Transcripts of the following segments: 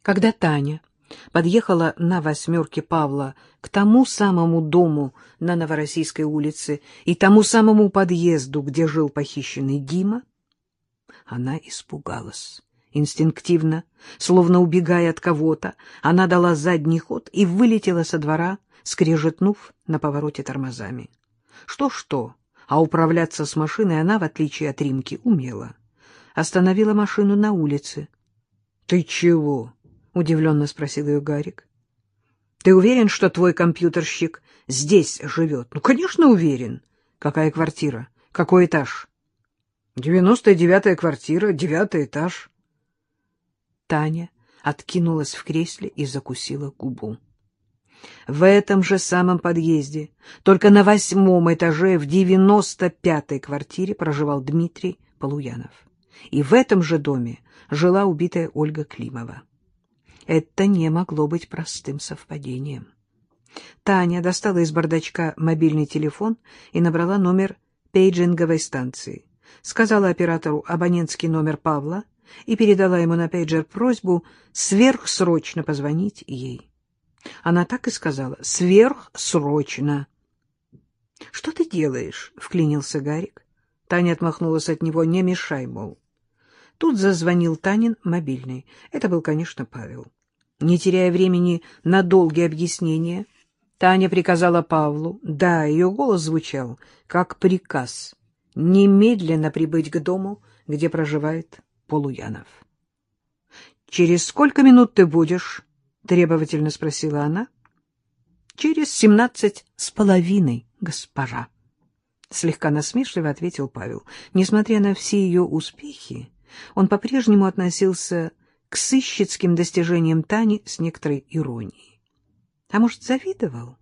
Когда Таня подъехала на «восьмерке» Павла к тому самому дому на Новороссийской улице и тому самому подъезду, где жил похищенный Дима, она испугалась. Инстинктивно, словно убегая от кого-то, она дала задний ход и вылетела со двора, скрежетнув на повороте тормозами. Что-что, а управляться с машиной она, в отличие от Римки, умела. Остановила машину на улице. — Ты чего? — удивленно спросил ее Гарик. — Ты уверен, что твой компьютерщик здесь живет? — Ну, конечно, уверен. — Какая квартира? Какой этаж? — 99-я квартира, 9-й этаж. Таня откинулась в кресле и закусила губу. В этом же самом подъезде, только на 8-м этаже, в 95-й квартире проживал Дмитрий Полуянов. И в этом же доме жила убитая Ольга Климова. Это не могло быть простым совпадением. Таня достала из бардачка мобильный телефон и набрала номер пейджинговой станции. Сказала оператору абонентский номер Павла и передала ему на пейджер просьбу сверхсрочно позвонить ей. Она так и сказала: «Сверхсрочно». «Что ты делаешь?» — вклинился Гарик. Таня отмахнулась от него: «Не мешай, мол». Тут зазвонил Танин мобильный. Это был, конечно, Павел. Не теряя времени на долгие объяснения, Таня приказала Павлу, да, ее голос звучал как приказ, немедленно прибыть к дому, где проживает Полуянов. — Через сколько минут ты будешь? — требовательно спросила она. — Через 17:30, госпожа. Слегка насмешливо ответил Павел. Несмотря на все ее успехи, он по-прежнему относился к сыщицким достижениям Тани с некоторой иронией. А может, завидовал?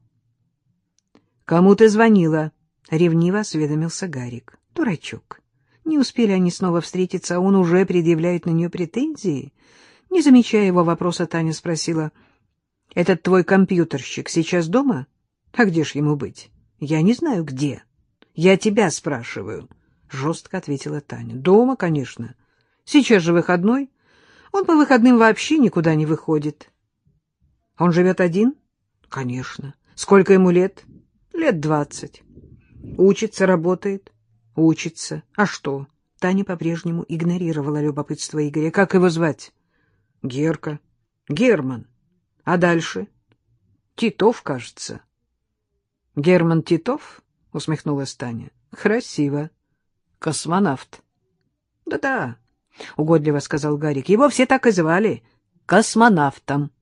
— Кому ты звонила? — ревниво осведомился Гарик. Дурачок. Не успели они снова встретиться, а он уже предъявляет на нее претензии. Не замечая его вопроса, Таня спросила: — Этот твой компьютерщик сейчас дома? А где ж ему быть? — Я не знаю, где. — Я тебя спрашиваю, — жестко ответила Таня. — Дома, конечно. Сейчас же выходной. Он по выходным вообще никуда не выходит. — Он живет один? — Конечно. Сколько ему лет? — Лет 20. Учится, работает? — Учится. А что? Таня по-прежнему игнорировала любопытство Игоря. — Как его звать? — Герка. — Герман. А дальше? — Титов, кажется. — Герман Титов? — усмехнулась Таня. — Красиво. — Космонавт. Да — Да-да, — угодливо сказал Гарик. — Его все так и звали. Космонавтом.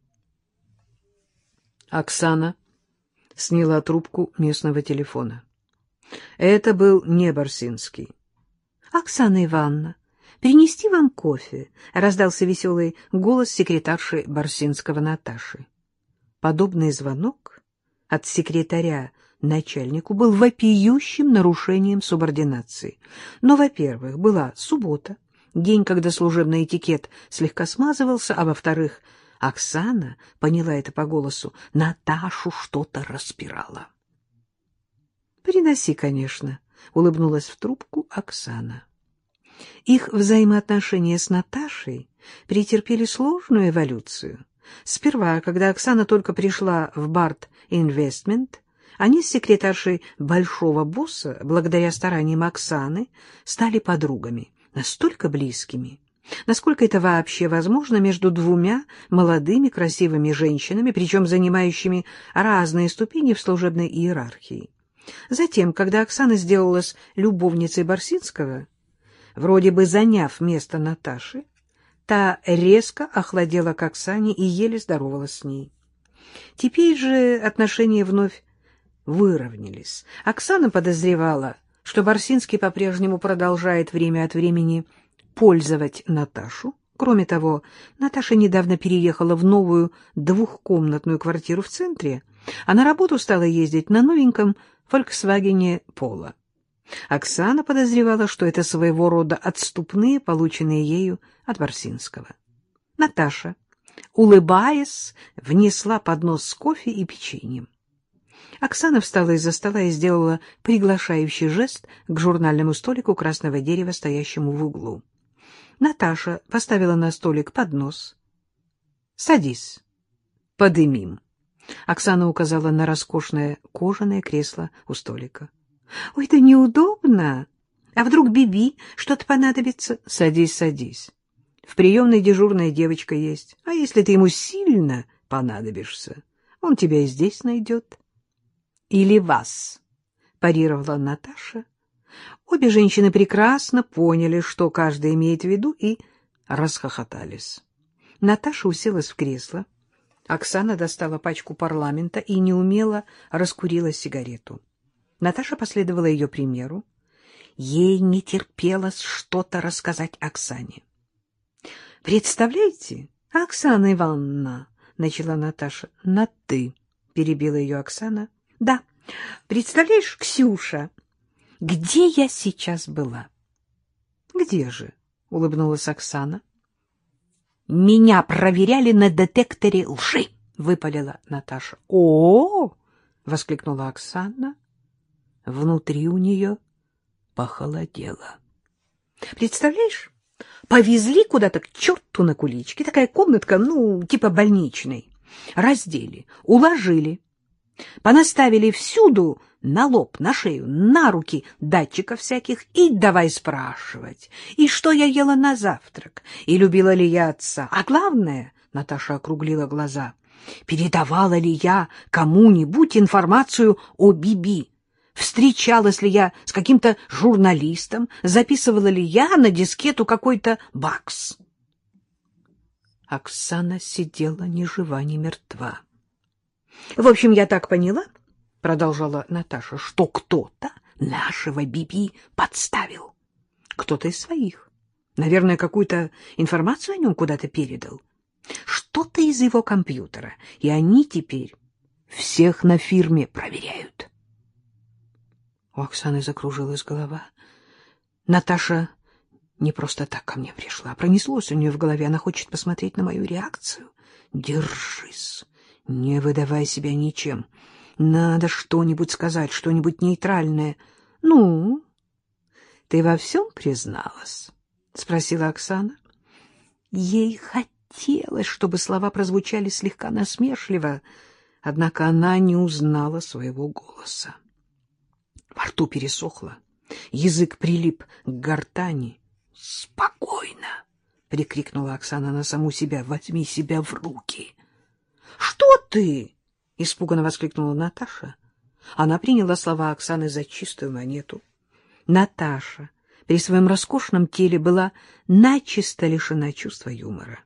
Оксана сняла трубку местного телефона. Это был не Барсинский. — Оксана Ивановна, принести вам кофе? — раздался веселый голос секретарши Барсинского Наташи. Подобный звонок от секретаря начальнику был вопиющим нарушением субординации. Но, во-первых, была суббота, день, когда служебный этикет слегка смазывался, а во-вторых, Оксана поняла это по голосу, Наташу что-то распирала. — Приноси, конечно, — улыбнулась в трубку Оксана. Их взаимоотношения с Наташей претерпели сложную эволюцию. Сперва, когда Оксана только пришла в Барт Инвестмент, они с секретаршей большого босса, благодаря стараниям Оксаны, стали подругами, настолько близкими, насколько это вообще возможно между двумя молодыми красивыми женщинами, причем занимающими разные ступени в служебной иерархии. Затем, когда Оксана сделалась любовницей Барсинского, вроде бы заняв место Наташи, та резко охладела к Оксане и еле здоровалась с ней. Теперь же отношения вновь выровнялись. Оксана подозревала, что Барсинский по-прежнему продолжает время от времени пользовать Наташу. Кроме того, Наташа недавно переехала в новую двухкомнатную квартиру в центре, а на работу стала ездить на новеньком «Фольксвагене Поло». Оксана подозревала, что это своего рода отступные, полученные ею от Барсинского. Наташа, улыбаясь, внесла поднос с кофе и печеньем. Оксана встала из-за стола и сделала приглашающий жест к журнальному столику красного дерева, стоящему в углу. Наташа поставила на столик поднос. Садись, подымим. Оксана указала на роскошное кожаное кресло у столика. — Ой, да неудобно. А вдруг Биби что-то понадобится? — Садись, садись. В приемной дежурная девочка есть. А если ты ему сильно понадобишься, он тебя и здесь найдет. — Или вас, — парировала Наташа. Обе женщины прекрасно поняли, что каждая имеет в виду, и расхохотались. Наташа уселась в кресло. Оксана достала пачку парламента и неумело раскурила сигарету. Наташа последовала ее примеру. Ей не терпелось что-то рассказать Оксане. — Представляете, Оксана Ивановна, — начала Наташа. — На «ты», — перебила ее Оксана. — Да, представляешь, Ксюша, где я сейчас была? — Где же? — улыбнулась Оксана. — Меня проверяли на детекторе лжи, — выпалила Наташа. — О-о-о! — воскликнула Оксана. Внутри у нее похолодело. Представляешь, повезли куда-то к черту на куличке. Такая комнатка, ну, типа больничной. Раздели, уложили. Понаставили всюду на лоб, на шею, на руки датчиков всяких и давай спрашивать, и что я ела на завтрак, и любила ли я отца. А главное, Наташа округлила глаза, передавала ли я кому-нибудь информацию о Биби. Встречалась ли я с каким-то журналистом, записывала ли я на дискету какой-то бакс. Оксана сидела ни жива, ни мертва. — В общем, я так поняла, — продолжала Наташа, — что кто-то нашего Биби подставил. Кто-то из своих. Наверное, какую-то информацию о нем куда-то передал. Что-то из его компьютера. И они теперь всех на фирме проверяют. У Оксаны закружилась голова. Наташа не просто так ко мне пришла. Пронеслось у нее в голове. Она хочет посмотреть на мою реакцию. Держись, не выдавай себя ничем. Надо что-нибудь сказать, что-нибудь нейтральное. — Ну, ты во всем призналась? — спросила Оксана. Ей хотелось, чтобы слова прозвучали слегка насмешливо, однако она не узнала своего голоса. Во рту пересохло, язык прилип к гортани. — Спокойно! — прикрикнула Оксана на саму себя. — Возьми себя в руки! — Что ты? — испуганно воскликнула Наташа. Она приняла слова Оксаны за чистую монету. Наташа при своем роскошном теле была начисто лишена чувства юмора.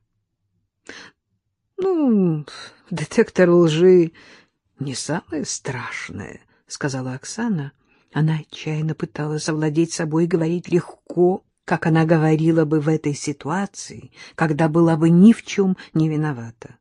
— Ну, детектор лжи не самое страшное, — сказала Оксана. Она отчаянно пыталась овладеть собой и говорить легко, как она говорила бы в этой ситуации, когда была бы ни в чем не виновата.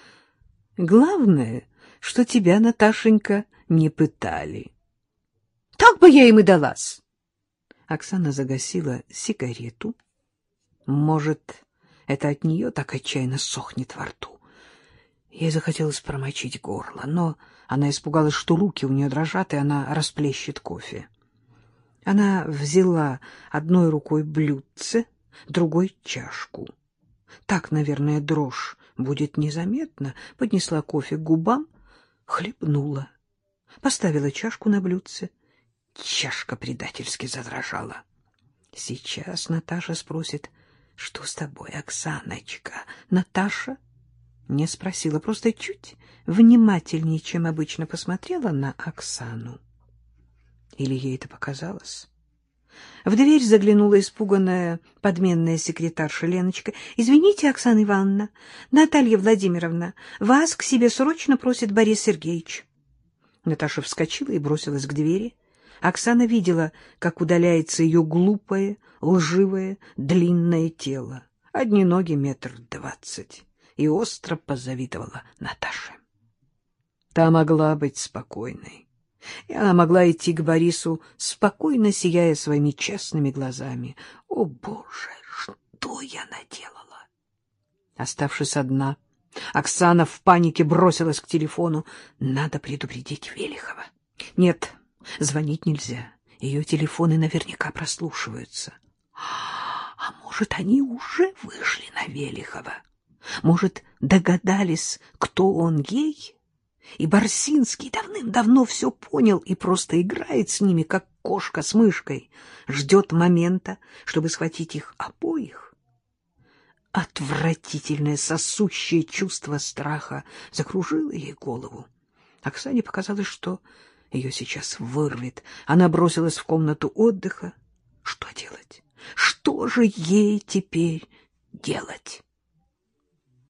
Главное, что тебя, Наташенька, не пытали. — Так бы я им и далась. Оксана загасила сигарету. Может, это от нее так отчаянно сохнет во рту. Ей захотелось промочить горло, но она испугалась, что руки у нее дрожат, и она расплещет кофе. Она взяла одной рукой блюдце, другой — чашку. Так, наверное, дрожь будет незаметна. Поднесла кофе к губам, хлебнула. Поставила чашку на блюдце. Чашка предательски задрожала. Сейчас Наташа спросит: что с тобой, Оксаночка? Наташа не спросила, просто чуть внимательнее, чем обычно, посмотрела на Оксану. Или ей это показалось? В дверь заглянула испуганная подменная секретарша Леночка. — Извините, Оксана Ивановна, Наталья Владимировна, вас к себе срочно просит Борис Сергеевич. Наташа вскочила и бросилась к двери. Оксана видела, как удаляется ее глупое, лживое, длинное тело. Одни ноги 1,20 м. И остро позавидовала Наташе. Та могла быть спокойной. И она могла идти к Борису, спокойно сияя своими честными глазами. О, Боже, что я наделала? Оставшись одна, Оксана в панике бросилась к телефону. Надо предупредить Велихова. Нет, звонить нельзя. Ее телефоны наверняка прослушиваются. А может, они уже вышли на Велихова? Может, догадались, кто он ей? И Барсинский давным-давно все понял и просто играет с ними, как кошка с мышкой, ждет момента, чтобы схватить их обоих. Отвратительное сосущее чувство страха закружило ей голову. Оксане показалось, что ее сейчас вырвет. Она бросилась в комнату отдыха. Что делать? Что же ей теперь делать?